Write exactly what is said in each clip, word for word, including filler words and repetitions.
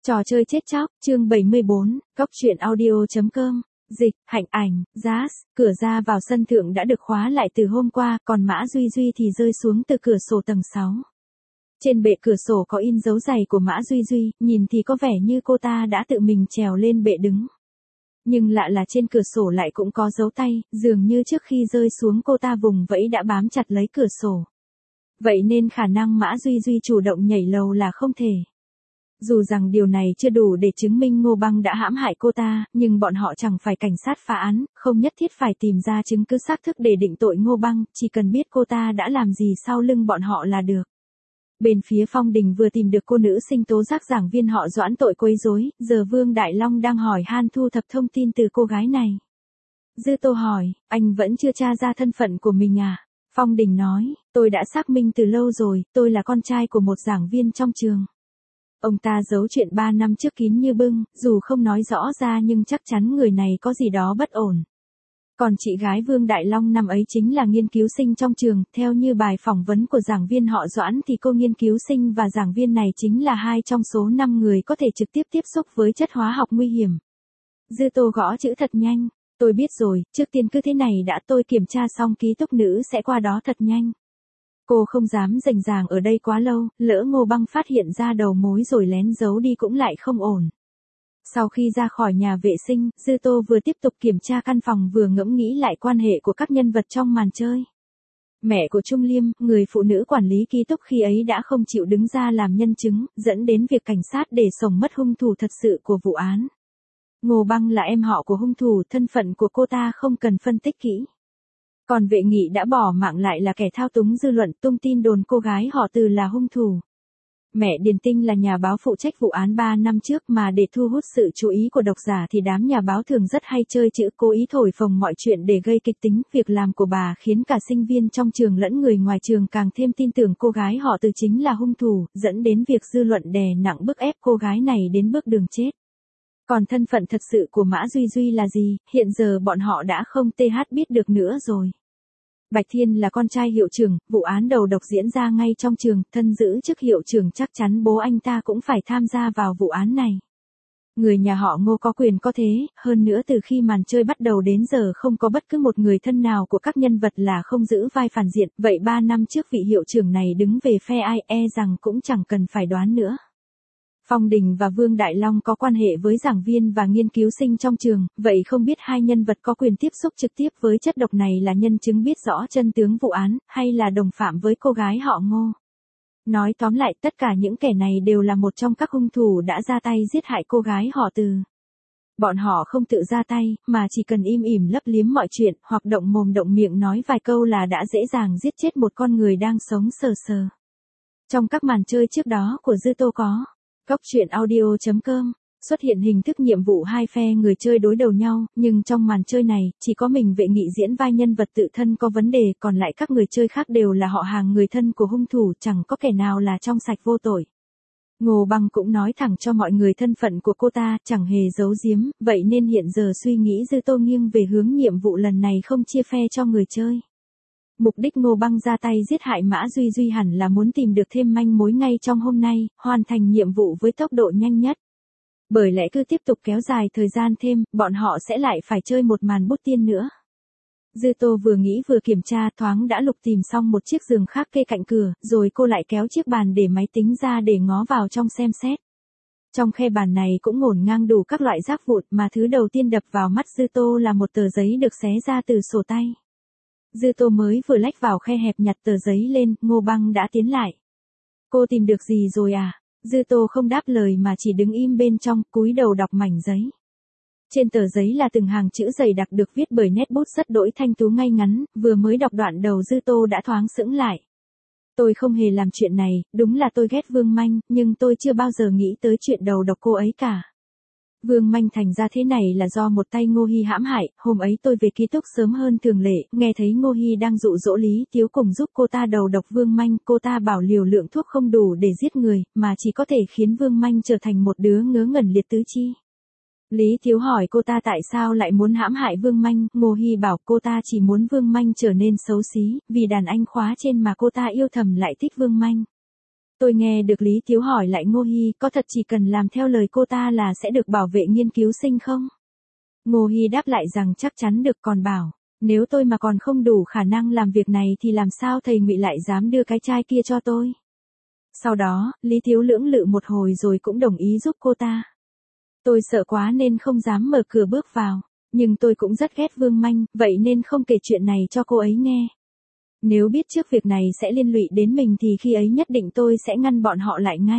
Trò chơi chết chóc, chương bảy mươi bốn, Cóc truyện audio.com, dịch, Hạnh Ảnh, Jazz, cửa ra vào sân thượng đã được khóa lại từ hôm qua, còn Mã Duy Duy thì rơi xuống từ cửa sổ tầng sáu. Trên bệ cửa sổ có in dấu giày của Mã Duy Duy, nhìn thì có vẻ như cô ta đã tự mình trèo lên bệ đứng. Nhưng lạ là trên cửa sổ lại cũng có dấu tay, dường như trước khi rơi xuống cô ta vùng vẫy đã bám chặt lấy cửa sổ. Vậy nên khả năng Mã Duy Duy chủ động nhảy lầu là không thể. Dù rằng điều này chưa đủ để chứng minh Ngô Băng đã hãm hại cô ta, nhưng bọn họ chẳng phải cảnh sát phá án, không nhất thiết phải tìm ra chứng cứ xác thực để định tội Ngô Băng, chỉ cần biết cô ta đã làm gì sau lưng bọn họ là được. Bên phía Phong Đình vừa tìm được cô nữ sinh tố giác giảng viên họ Doãn tội quấy rối, giờ Vương Đại Long đang hỏi han thu thập thông tin từ cô gái này. Dư Tô hỏi, anh vẫn chưa tra ra thân phận của mình à? Phong Đình nói, tôi đã xác minh từ lâu rồi, tôi là con trai của một giảng viên trong trường. Ông ta giấu chuyện ba năm trước kín như bưng, dù không nói rõ ra nhưng chắc chắn người này có gì đó bất ổn. Còn chị gái Vương Đại Long năm ấy chính là nghiên cứu sinh trong trường, theo như bài phỏng vấn của giảng viên họ Doãn thì cô nghiên cứu sinh và giảng viên này chính là hai trong số năm người có thể trực tiếp tiếp xúc với chất hóa học nguy hiểm. Dư Tô gõ chữ thật nhanh, tôi biết rồi, trước tiên cứ thế này đã, tôi kiểm tra xong ký túc nữ sẽ qua đó thật nhanh. Cô không dám rành ràng ở đây quá lâu, lỡ Ngô Băng phát hiện ra đầu mối rồi lén giấu đi cũng lại không ổn. Sau khi ra khỏi nhà vệ sinh, Dư Tô vừa tiếp tục kiểm tra căn phòng vừa ngẫm nghĩ lại quan hệ của các nhân vật trong màn chơi. Mẹ của Trung Liêm, người phụ nữ quản lý ký túc khi ấy đã không chịu đứng ra làm nhân chứng, dẫn đến việc cảnh sát để sổng mất hung thủ thật sự của vụ án. Ngô Băng là em họ của hung thủ, thân phận của cô ta không cần phân tích kỹ. Còn Vệ Nghị đã bỏ mạng lại là kẻ thao túng dư luận, tung tin đồn cô gái họ Từ là hung thủ. Mẹ Điền Tinh là nhà báo phụ trách vụ án ba năm trước, mà để thu hút sự chú ý của độc giả thì đám nhà báo thường rất hay chơi chữ, cố ý thổi phồng mọi chuyện để gây kịch tính. Việc làm của bà khiến cả sinh viên trong trường lẫn người ngoài trường càng thêm tin tưởng cô gái họ Từ chính là hung thủ, dẫn đến việc dư luận đè nặng bức ép cô gái này đến bước đường chết. Còn thân phận thật sự của Mã Duy Duy là gì, hiện giờ bọn họ đã không th biết được nữa rồi. Bạch Thiên là con trai hiệu trưởng, vụ án đầu độc diễn ra ngay trong trường, thân giữ chức hiệu trưởng chắc chắn bố anh ta cũng phải tham gia vào vụ án này. Người nhà họ Ngô có quyền có thế, hơn nữa từ khi màn chơi bắt đầu đến giờ không có bất cứ một người thân nào của các nhân vật là không giữ vai phản diện, vậy ba năm trước vị hiệu trưởng này đứng về phe ai, e rằng cũng chẳng cần phải đoán nữa. Phong Đình và Vương Đại Long có quan hệ với giảng viên và nghiên cứu sinh trong trường, vậy không biết hai nhân vật có quyền tiếp xúc trực tiếp với chất độc này là nhân chứng biết rõ chân tướng vụ án, hay là đồng phạm với cô gái họ Ngô. Nói tóm lại, tất cả những kẻ này đều là một trong các hung thủ đã ra tay giết hại cô gái họ Từ. Bọn họ không tự ra tay, mà chỉ cần im ỉm lấp liếm mọi chuyện, hoặc động mồm động miệng nói vài câu là đã dễ dàng giết chết một con người đang sống sờ sờ. Trong các màn chơi trước đó của Dư Tô có Cóc truyện audio.com, xuất hiện hình thức nhiệm vụ hai phe người chơi đối đầu nhau, nhưng trong màn chơi này, chỉ có mình Vệ Nghị diễn vai nhân vật tự thân có vấn đề, còn lại các người chơi khác đều là họ hàng người thân của hung thủ, chẳng có kẻ nào là trong sạch vô tội. Ngô Băng cũng nói thẳng cho mọi người thân phận của cô ta, chẳng hề giấu giếm, vậy nên hiện giờ suy nghĩ Dư Tô nghiêng về hướng nhiệm vụ lần này không chia phe cho người chơi. Mục đích Ngô Băng ra tay giết hại Mã Duy Duy hẳn là muốn tìm được thêm manh mối ngay trong hôm nay, hoàn thành nhiệm vụ với tốc độ nhanh nhất. Bởi lẽ cứ tiếp tục kéo dài thời gian thêm, bọn họ sẽ lại phải chơi một màn bút tiên nữa. Dư Tô vừa nghĩ vừa kiểm tra, thoáng đã lục tìm xong một chiếc giường khác kê cạnh cửa, rồi cô lại kéo chiếc bàn để máy tính ra để ngó vào trong xem xét. Trong khe bàn này cũng ngổn ngang đủ các loại rác vụn, mà thứ đầu tiên đập vào mắt Dư Tô là một tờ giấy được xé ra từ sổ tay. Dư Tô mới vừa lách vào khe hẹp nhặt tờ giấy lên, Ngô Băng đã tiến lại. Cô tìm được gì rồi à? Dư Tô không đáp lời mà chỉ đứng im bên trong, cúi đầu đọc mảnh giấy. Trên tờ giấy là từng hàng chữ dày đặc được viết bởi nét bút rất đỗi thanh tú ngay ngắn, vừa mới đọc đoạn đầu Dư Tô đã thoáng sững lại. Tôi không hề làm chuyện này, đúng là tôi ghét Vương Manh, nhưng tôi chưa bao giờ nghĩ tới chuyện đầu độc cô ấy cả. Vương Manh thành ra thế này là do một tay Ngô Hi hãm hại, hôm ấy tôi về ký túc sớm hơn thường lệ, nghe thấy Ngô Hi đang dụ dỗ Lý Tiếu cùng giúp cô ta đầu độc Vương Manh, cô ta bảo liều lượng thuốc không đủ để giết người, mà chỉ có thể khiến Vương Manh trở thành một đứa ngớ ngẩn liệt tứ chi. Lý Tiếu hỏi cô ta tại sao lại muốn hãm hại Vương Manh, Ngô Hi bảo cô ta chỉ muốn Vương Manh trở nên xấu xí, vì đàn anh khóa trên mà cô ta yêu thầm lại thích Vương Manh. Tôi nghe được Lý Thiếu hỏi lại Ngô Hi có thật chỉ cần làm theo lời cô ta là sẽ được bảo vệ nghiên cứu sinh không? Ngô Hi đáp lại rằng chắc chắn được, còn bảo, nếu tôi mà còn không đủ khả năng làm việc này thì làm sao thầy Ngụy lại dám đưa cái trai kia cho tôi? Sau đó, Lý Thiếu lưỡng lự một hồi rồi cũng đồng ý giúp cô ta. Tôi sợ quá nên không dám mở cửa bước vào, nhưng tôi cũng rất ghét Vương Manh, vậy nên không kể chuyện này cho cô ấy nghe. Nếu biết trước việc này sẽ liên lụy đến mình thì khi ấy nhất định tôi sẽ ngăn bọn họ lại ngay.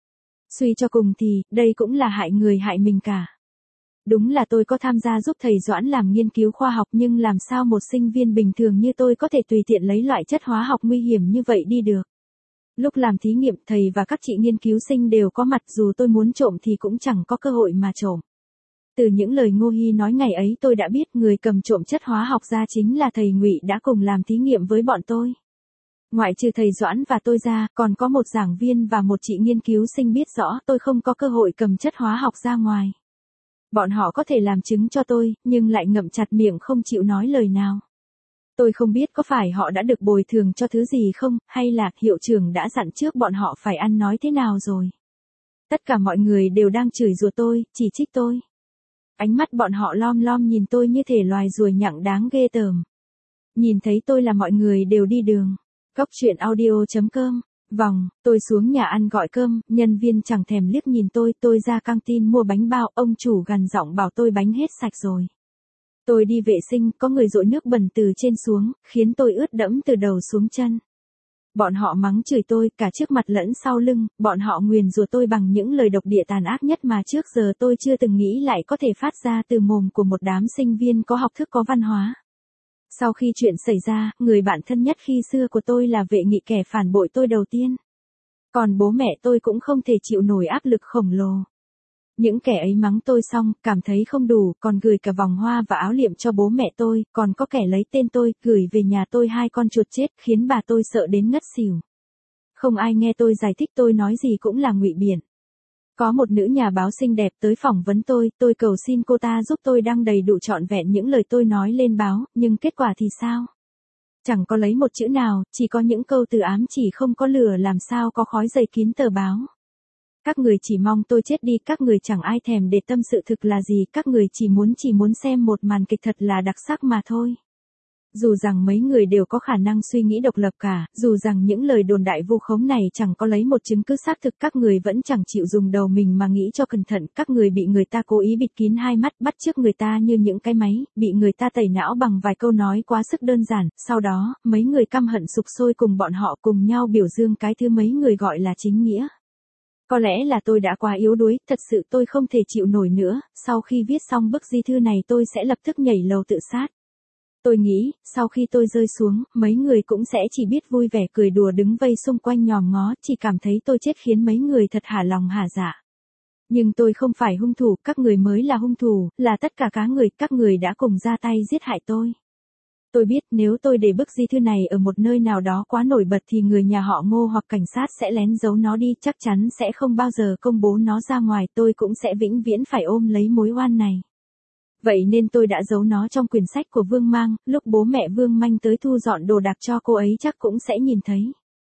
Suy cho cùng thì, đây cũng là hại người hại mình cả. Đúng là tôi có tham gia giúp thầy Doãn làm nghiên cứu khoa học, nhưng làm sao một sinh viên bình thường như tôi có thể tùy tiện lấy loại chất hóa học nguy hiểm như vậy đi được. Lúc làm thí nghiệm thầy và các chị nghiên cứu sinh đều có mặt, dù tôi muốn trộm thì cũng chẳng có cơ hội mà trộm. Từ những lời Ngô Hi nói ngày ấy tôi đã biết người cầm trộm chất hóa học ra chính là thầy Ngụy đã cùng làm thí nghiệm với bọn tôi. Ngoại trừ thầy Doãn và tôi ra, còn có một giảng viên và một chị nghiên cứu sinh biết rõ tôi không có cơ hội cầm chất hóa học ra ngoài. Bọn họ có thể làm chứng cho tôi, nhưng lại ngậm chặt miệng không chịu nói lời nào. Tôi không biết có phải họ đã được bồi thường cho thứ gì không, hay là hiệu trưởng đã dặn trước bọn họ phải ăn nói thế nào rồi. Tất cả mọi người đều đang chửi rủa tôi, chỉ trích tôi. Ánh mắt bọn họ lom lom nhìn tôi như thể loài ruồi nhặng đáng ghê tởm. Nhìn thấy tôi là mọi người đều đi đường. Góc chuyện audio chấm com. Vòng, tôi xuống nhà ăn gọi cơm, nhân viên chẳng thèm liếc nhìn tôi, tôi ra căng tin mua bánh bao, ông chủ gằn giọng bảo tôi bánh hết sạch rồi. Tôi đi vệ sinh, có người dội nước bẩn từ trên xuống, khiến tôi ướt đẫm từ đầu xuống chân. Bọn họ mắng chửi tôi, cả trước mặt lẫn sau lưng, bọn họ nguyền rủa tôi bằng những lời độc địa tàn ác nhất mà trước giờ tôi chưa từng nghĩ lại có thể phát ra từ mồm của một đám sinh viên có học thức có văn hóa. Sau khi chuyện xảy ra, người bạn thân nhất khi xưa của tôi là Vệ Nghị, kẻ phản bội tôi đầu tiên. Còn bố mẹ tôi cũng không thể chịu nổi áp lực khổng lồ. Những kẻ ấy mắng tôi xong, cảm thấy không đủ, còn gửi cả vòng hoa và áo liệm cho bố mẹ tôi, còn có kẻ lấy tên tôi, gửi về nhà tôi hai con chuột chết, khiến bà tôi sợ đến ngất xỉu. Không ai nghe tôi giải thích, tôi nói gì cũng là ngụy biện. Có một nữ nhà báo xinh đẹp tới phỏng vấn tôi, tôi cầu xin cô ta giúp tôi đăng đầy đủ trọn vẹn những lời tôi nói lên báo, nhưng kết quả thì sao? Chẳng có lấy một chữ nào, chỉ có những câu từ ám chỉ không có lửa, làm sao có khói dày kín tờ báo. Các người chỉ mong tôi chết đi, các người chẳng ai thèm để tâm sự thực là gì, các người chỉ muốn chỉ muốn xem một màn kịch thật là đặc sắc mà thôi. Dù rằng mấy người đều có khả năng suy nghĩ độc lập cả, dù rằng những lời đồn đại vu khống này chẳng có lấy một chứng cứ xác thực, các người vẫn chẳng chịu dùng đầu mình mà nghĩ cho cẩn thận, các người bị người ta cố ý bịt kín hai mắt, bắt chước người ta như những cái máy, bị người ta tẩy não bằng vài câu nói quá sức đơn giản, sau đó, mấy người căm hận sục sôi cùng bọn họ cùng nhau biểu dương cái thứ mấy người gọi là chính nghĩa. Có lẽ là tôi đã quá yếu đuối, thật sự tôi không thể chịu nổi nữa, sau khi viết xong bức di thư này tôi sẽ lập tức nhảy lầu tự sát. Tôi nghĩ, sau khi tôi rơi xuống, mấy người cũng sẽ chỉ biết vui vẻ cười đùa đứng vây xung quanh nhòm ngó, chỉ cảm thấy tôi chết khiến mấy người thật hả lòng hả dạ. Nhưng tôi không phải hung thủ, các người mới là hung thủ, là tất cả cá người, các người đã cùng ra tay giết hại tôi. Tôi biết nếu tôi để bức di thư này ở một nơi nào đó quá nổi bật thì người nhà họ Ngô hoặc cảnh sát sẽ lén giấu nó đi, chắc chắn sẽ không bao giờ công bố nó ra ngoài, tôi cũng sẽ vĩnh viễn phải ôm lấy mối oan này. Vậy nên tôi đã giấu nó trong quyển sách của Vương Mang, lúc bố mẹ Vương Manh tới thu dọn đồ đạc cho cô ấy chắc cũng sẽ nhìn thấy.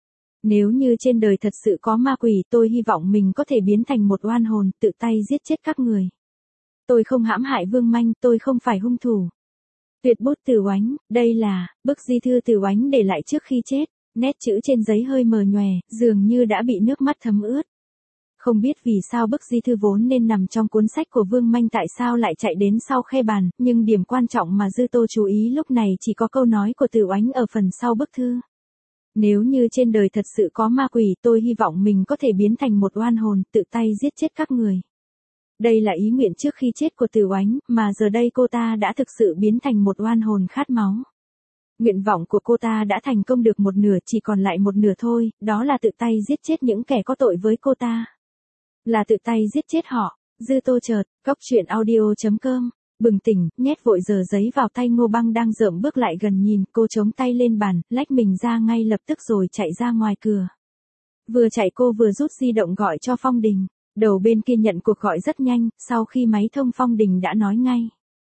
Nếu như trên đời thật sự có ma quỷ, tôi hy vọng mình có thể biến thành một oan hồn, tự tay giết chết các người. Tôi không hãm hại Vương Manh, tôi không phải hung thủ. Tuyệt bút Từ Oánh, đây là bức di thư Từ Oánh để lại trước khi chết, nét chữ trên giấy hơi mờ nhòe, dường như đã bị nước mắt thấm ướt. Không biết vì sao bức di thư vốn nên nằm trong cuốn sách của Vương Manh tại sao lại chạy đến sau khe bàn, nhưng điểm quan trọng mà Dư Tô chú ý lúc này chỉ có câu nói của Từ Oánh ở phần sau bức thư. Nếu như trên đời thật sự có ma quỷ, tôi hy vọng mình có thể biến thành một oan hồn, tự tay giết chết các người. Đây là ý nguyện trước khi chết của Từ Oánh, mà giờ đây cô ta đã thực sự biến thành một oan hồn khát máu. Nguyện vọng của cô ta đã thành công được một nửa, chỉ còn lại một nửa thôi, đó là tự tay giết chết những kẻ có tội với cô ta. Là tự tay giết chết họ. Dư Tô chợt, góc chuyện audio chấm com, bừng tỉnh, nhét vội giờ giấy vào tay. Ngô Băng đang rợm bước lại gần nhìn, cô chống tay lên bàn, lách mình ra ngay lập tức rồi chạy ra ngoài cửa. Vừa chạy cô vừa rút di động gọi cho Phong Đình. Đầu bên kia nhận cuộc gọi rất nhanh, sau khi máy thông Phong Đình đã nói ngay.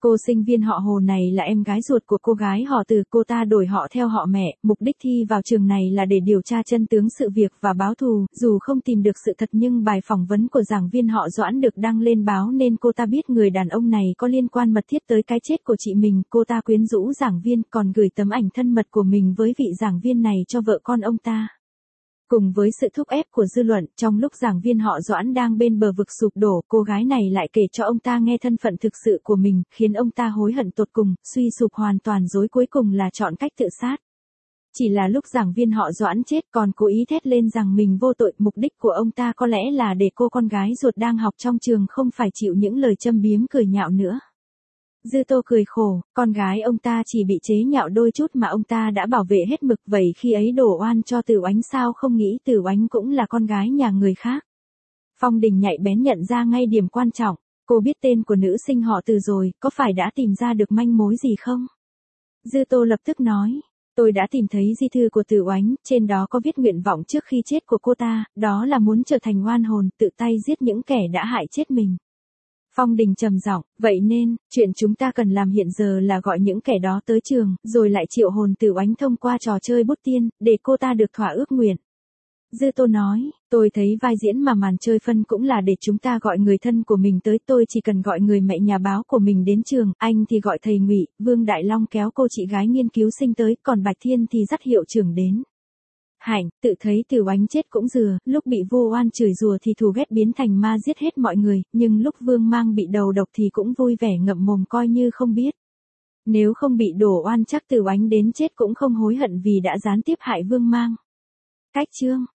Cô sinh viên họ Hồ này là em gái ruột của cô gái họ Từ, cô ta đổi họ theo họ mẹ, mục đích thi vào trường này là để điều tra chân tướng sự việc và báo thù, dù không tìm được sự thật nhưng bài phỏng vấn của giảng viên họ Doãn được đăng lên báo nên cô ta biết người đàn ông này có liên quan mật thiết tới cái chết của chị mình, cô ta quyến rũ giảng viên còn gửi tấm ảnh thân mật của mình với vị giảng viên này cho vợ con ông ta. Cùng với sự thúc ép của dư luận, trong lúc giảng viên họ Doãn đang bên bờ vực sụp đổ, cô gái này lại kể cho ông ta nghe thân phận thực sự của mình, khiến ông ta hối hận tột cùng, suy sụp hoàn toàn rồi cuối cùng là chọn cách tự sát. Chỉ là lúc giảng viên họ Doãn chết còn cố ý thét lên rằng mình vô tội, mục đích của ông ta có lẽ là để cô con gái ruột đang học trong trường không phải chịu những lời châm biếm cười nhạo nữa. Dư Tô cười khổ, con gái ông ta chỉ bị chế nhạo đôi chút mà ông ta đã bảo vệ hết mực, vậy khi ấy đổ oan cho Tử Oánh sao không nghĩ Tử Oánh cũng là con gái nhà người khác. Phong Đình nhạy bén nhận ra ngay điểm quan trọng, cô biết tên của nữ sinh họ Từ rồi, có phải đã tìm ra được manh mối gì không? Dư Tô lập tức nói, tôi đã tìm thấy di thư của Tử Oánh, trên đó có viết nguyện vọng trước khi chết của cô ta, đó là muốn trở thành oan hồn, tự tay giết những kẻ đã hại chết mình. Phong Đình trầm giọng, vậy nên, chuyện chúng ta cần làm hiện giờ là gọi những kẻ đó tới trường, rồi lại triệu hồn Tử Oánh thông qua trò chơi bút tiên, để cô ta được thỏa ước nguyện. Dư Tô nói, tôi thấy vai diễn mà màn chơi phân cũng là để chúng ta gọi người thân của mình tới, tôi chỉ cần gọi người mẹ nhà báo của mình đến trường, anh thì gọi thầy Ngụy, Vương Đại Long kéo cô chị gái nghiên cứu sinh tới, còn Bạch Thiên thì dắt hiệu trưởng đến. Hạnh, tự thấy Tử Oánh chết cũng dừa, lúc bị Vu Oan chửi rủa thì thù ghét biến thành ma giết hết mọi người, nhưng lúc Vương Mang bị đầu độc thì cũng vui vẻ ngậm mồm coi như không biết. Nếu không bị đổ oan chắc Tử Oánh đến chết cũng không hối hận vì đã gián tiếp hại Vương Mang. Cách chương